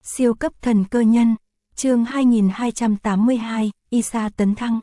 Siêu cấp thần cơ nhân, chương 2282, Isa tấn thăng.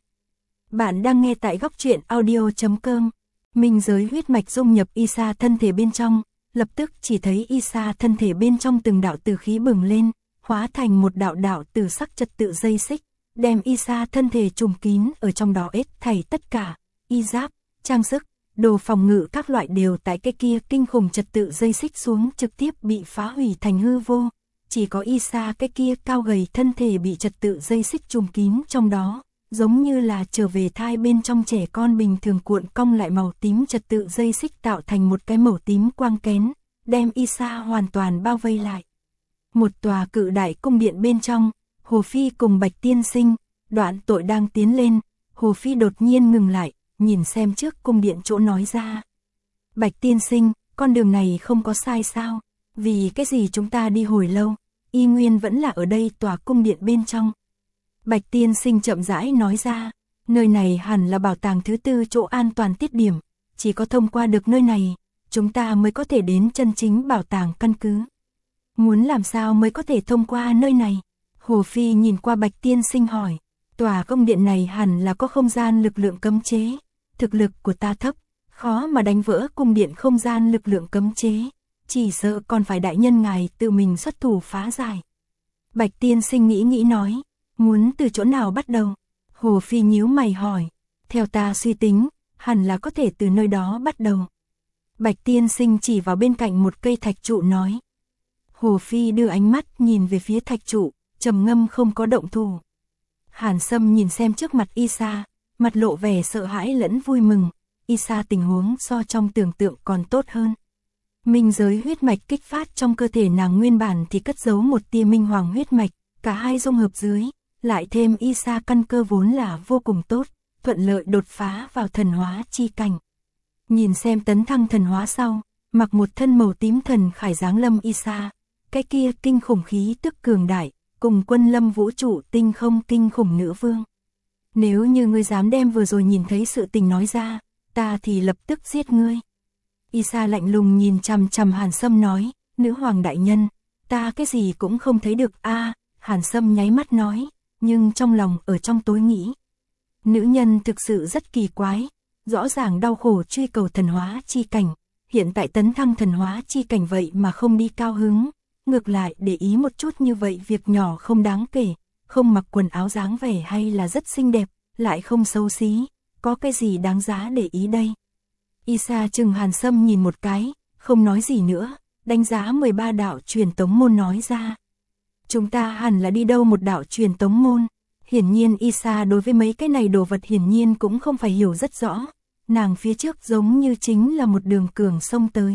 Bạn đang nghe tại góc truyện audio.com. Minh giới huyết mạch dung nhập Isa thân thể bên trong, lập tức chỉ thấy Isa thân thể bên trong từng đạo tử khí bừng lên, hóa thành một đạo đạo tử sắc trật tự dây xích, đem Isa thân thể trùm kín ở trong đó hết thảy tất cả, y giáp, trang sức, đồ phòng ngự các loại đều tại cái kia kinh khủng trật tự dây xích xuống trực tiếp bị phá hủy thành hư vô. Chỉ có Isa cái kia cao gầy thân thể bị trật tự dây xích trùm kín trong đó, giống như là trở về thai bên trong trẻ con bình thường cuộn cong lại màu tím trật tự dây xích tạo thành một cái màu tím quang kén, đem Isa hoàn toàn bao vây lại. Một tòa cự đại cung điện bên trong, Hồ Phi cùng Bạch Tiên Sinh, Đoạn Tội đang tiến lên, Hồ Phi đột nhiên ngừng lại, nhìn xem trước cung điện chỗ nói ra. Bạch Tiên Sinh, con đường này không có sai sao? Vì cái gì chúng ta đi hồi lâu, y nguyên vẫn là ở đây tòa cung điện bên trong. Bạch Tiên Sinh chậm rãi nói ra, nơi này hẳn là bảo tàng thứ tư chỗ an toàn tiết điểm, chỉ có thông qua được nơi này, chúng ta mới có thể đến chân chính bảo tàng căn cứ. Muốn làm sao mới có thể thông qua nơi này? Hồ Phi nhìn qua Bạch Tiên Sinh hỏi, tòa cung điện này hẳn là có không gian lực lượng cấm chế, thực lực của ta thấp, khó mà đánh vỡ cung điện không gian lực lượng cấm chế. Chỉ sợ còn phải đại nhân ngài tự mình xuất thủ phá giải. Bạch Tiên Sinh nghĩ nói, muốn từ chỗ nào bắt đầu? Hồ Phi nhíu mày hỏi, theo ta suy tính, hẳn là có thể từ nơi đó bắt đầu. Bạch Tiên Sinh chỉ vào bên cạnh một cây thạch trụ nói. Hồ Phi đưa ánh mắt nhìn về phía thạch trụ, trầm ngâm không có động thủ. Hàn Sâm nhìn xem trước mặt Isa, mặt lộ vẻ sợ hãi lẫn vui mừng. Isa tình huống so trong tưởng tượng còn tốt hơn. Minh giới huyết mạch kích phát trong cơ thể nàng nguyên bản thì cất giấu một tia minh hoàng huyết mạch, cả hai dung hợp dưới, lại thêm Isa căn cơ vốn là vô cùng tốt, thuận lợi đột phá vào thần hóa chi cảnh. Nhìn xem tấn thăng thần hóa sau, mặc một thân màu tím thần khải giáng lâm Isa, cái kia kinh khủng khí tức cường đại, cùng quân lâm vũ trụ tinh không kinh khủng nữ vương. Nếu như ngươi dám đem vừa rồi nhìn thấy sự tình nói ra, ta thì lập tức giết ngươi. Isa lạnh lùng nhìn chằm chằm Hàn Sâm nói, nữ hoàng đại nhân, ta cái gì cũng không thấy được a. Hàn Sâm nháy mắt nói, nhưng trong lòng ở trong tối nghĩ. Nữ nhân thực sự rất kỳ quái, rõ ràng đau khổ truy cầu thần hóa chi cảnh, hiện tại tấn thăng thần hóa chi cảnh vậy mà không đi cao hứng, ngược lại để ý một chút như vậy việc nhỏ không đáng kể, không mặc quần áo dáng vẻ hay là rất xinh đẹp, lại không xấu xí, có cái gì đáng giá để ý đây. Isa chừng Hàn Sâm nhìn một cái, không nói gì nữa, đánh giá 13 đạo truyền tống môn nói ra. Chúng ta hẳn là đi đâu một đạo truyền tống môn? Hiển nhiên Isa đối với mấy cái này đồ vật hiển nhiên cũng không phải hiểu rất rõ, nàng phía trước giống như chính là một đường cường sông tới.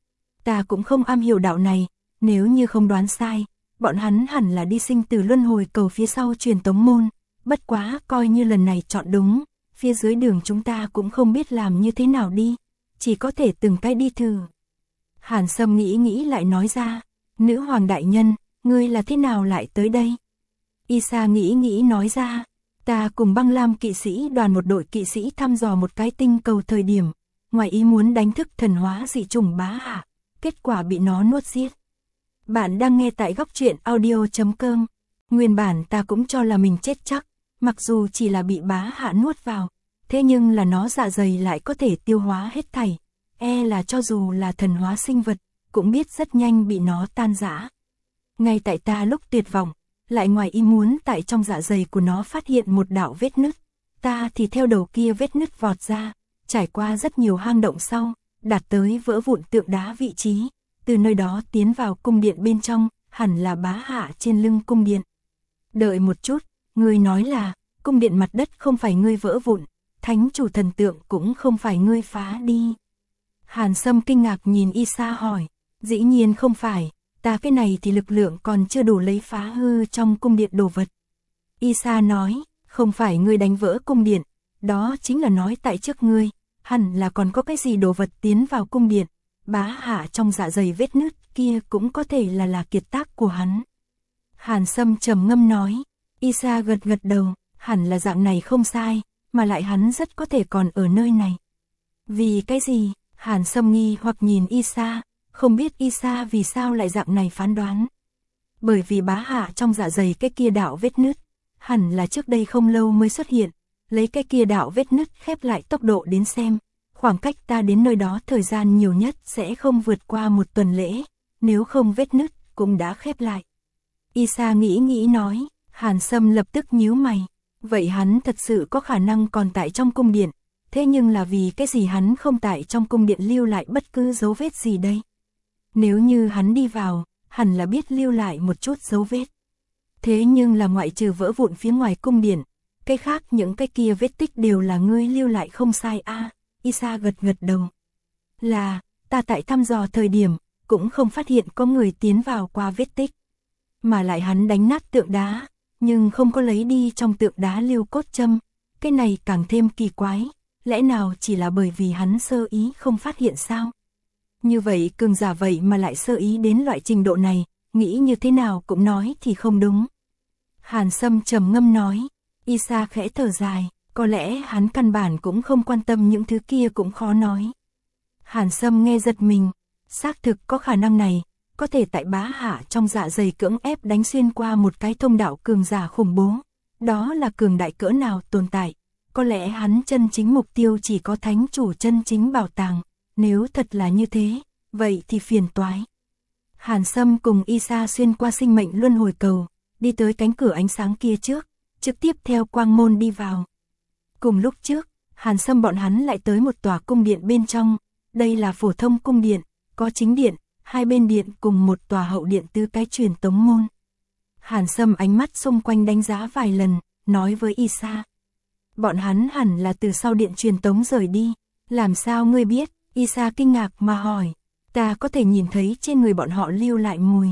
Ta cũng không am hiểu đạo này, nếu như không đoán sai, bọn hắn hẳn là đi sinh tử luân hồi cầu phía sau truyền tống môn, bất quá coi như lần này chọn đúng. Phía dưới đường chúng ta cũng không biết làm như thế nào đi, chỉ có thể từng cái đi thử. Hàn Sâm nghĩ lại nói ra, nữ hoàng đại nhân, ngươi là thế nào lại tới đây? Isa nghĩ nói ra, ta cùng Băng Lam kỵ sĩ đoàn một đội kỵ sĩ thăm dò một cái tinh cầu thời điểm, ngoài ý muốn đánh thức thần hóa dị chủng bá hạ, kết quả bị nó nuốt giết. Bạn đang nghe tại góc truyện audio.com, nguyên bản ta cũng cho là mình chết chắc. Mặc dù chỉ là bị bá hạ nuốt vào, thế nhưng là nó dạ dày lại có thể tiêu hóa hết thảy, là cho dù là thần hóa sinh vật, cũng biết rất nhanh bị nó tan rã. Ngay tại ta lúc tuyệt vọng, lại ngoài ý muốn tại trong dạ dày của nó phát hiện một đạo vết nứt, ta thì theo đầu kia vết nứt vọt ra, trải qua rất nhiều hang động sau, đạt tới vỡ vụn tượng đá vị trí, từ nơi đó tiến vào cung điện bên trong, hẳn là bá hạ trên lưng cung điện. Đợi một chút. Ngươi nói là, cung điện mặt đất không phải ngươi vỡ vụn, thánh chủ thần tượng cũng không phải ngươi phá đi. Hàn Sâm kinh ngạc nhìn Isa hỏi, dĩ nhiên không phải, ta cái này thì lực lượng còn chưa đủ lấy phá hư trong cung điện đồ vật. Isa nói, không phải ngươi đánh vỡ cung điện, đó chính là nói tại trước ngươi, hẳn là còn có cái gì đồ vật tiến vào cung điện, bá hạ trong dạ dày vết nứt kia cũng có thể là kiệt tác của hắn. Hàn Sâm trầm ngâm nói. Isa gật đầu, hẳn là dạng này không sai, mà lại hắn rất có thể còn ở nơi này. Vì cái gì? Hàn Sâm nghi hoặc nhìn Isa, không biết Isa vì sao lại dạng này phán đoán. bởi vì bá hạ trong dạ dày cái kia đạo vết nứt, hẳn là trước đây không lâu mới xuất hiện, lấy cái kia đạo vết nứt khép lại tốc độ đến xem, khoảng cách ta đến nơi đó thời gian nhiều nhất sẽ không vượt qua 1 tuần lễ, nếu không vết nứt cũng đã khép lại. Isa nghĩ nghĩ nói, Hàn Sâm lập tức nhíu mày, vậy hắn thật sự có khả năng còn tại trong cung điện, thế nhưng là vì cái gì hắn không tại trong cung điện lưu lại bất cứ dấu vết gì đây? Nếu như hắn đi vào, hẳn là biết lưu lại một chút dấu vết. Thế nhưng là ngoại trừ vỡ vụn phía ngoài cung điện, cái khác những cái kia vết tích đều là ngươi lưu lại không sai a. Isa gật gật đầu. Là, ta tại thăm dò thời điểm, cũng không phát hiện có người tiến vào qua vết tích. Mà lại hắn đánh nát tượng đá, nhưng không có lấy đi trong tượng đá lưu cốt châm. Cái này càng thêm kỳ quái, lẽ nào chỉ là bởi vì hắn sơ ý không phát hiện sao? Như vậy cường giả vậy mà lại sơ ý đến loại trình độ này, nghĩ như thế nào cũng nói thì không đúng. Hàn Sâm trầm ngâm nói, Isa khẽ thở dài, có lẽ hắn căn bản cũng không quan tâm những thứ kia cũng khó nói. Hàn Sâm nghe giật mình, xác thực có khả năng này, có thể tại bá hạ trong dạ dày cưỡng ép đánh xuyên qua một cái thông đạo cường giả khủng bố. Đó là cường đại cỡ nào tồn tại, có lẽ hắn chân chính mục tiêu chỉ có thánh chủ chân chính bảo tàng, nếu thật là như thế, vậy thì phiền toái. Hàn Sâm cùng Isa xuyên qua sinh mệnh luân hồi cầu, đi tới cánh cửa ánh sáng kia trước, trực tiếp theo quang môn đi vào. Cùng lúc trước, Hàn Sâm bọn hắn lại tới một tòa cung điện bên trong, đây là phổ thông cung điện, có chính điện, hai bên điện cùng một tòa hậu điện tứ cái truyền tống môn. Hàn Sâm ánh mắt xung quanh đánh giá vài lần, nói với Isa. Bọn hắn hẳn là từ sau điện truyền tống rời đi, làm sao ngươi biết? Isa kinh ngạc mà hỏi, ta có thể nhìn thấy trên người bọn họ lưu lại mùi.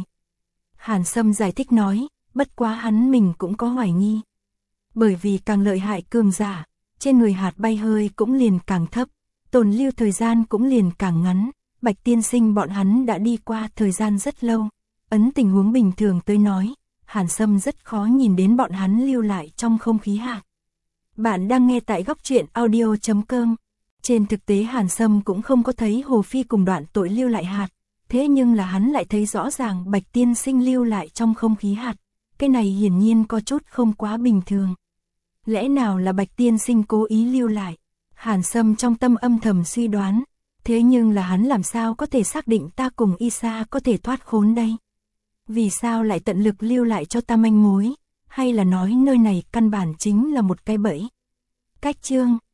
Hàn Sâm giải thích nói, bất quá hắn mình cũng có hoài nghi. Bởi vì càng lợi hại cường giả, trên người hạt bay hơi cũng liền càng thấp, tồn lưu thời gian cũng liền càng ngắn. Bạch tiên sinh bọn hắn đã đi qua thời gian rất lâu, ấn tình huống bình thường tới nói, Hàn Sâm rất khó nhìn đến bọn hắn lưu lại trong không khí hạt. Bạn đang nghe tại góc truyện audio.com. Trên thực tế Hàn Sâm cũng không có thấy Hồ Phi cùng Đoạn Tội lưu lại hạt, thế nhưng là hắn lại thấy rõ ràng Bạch tiên sinh lưu lại trong không khí hạt. Cái này hiển nhiên có chút không quá bình thường. Lẽ nào là Bạch tiên sinh cố ý lưu lại? Hàn Sâm trong tâm âm thầm suy đoán. Thế nhưng là hắn làm sao có thể xác định ta cùng Isa có thể thoát khốn đây? Vì sao lại tận lực lưu lại cho ta manh mối? Hay là nói nơi này căn bản chính là một cái bẫy? Cách chương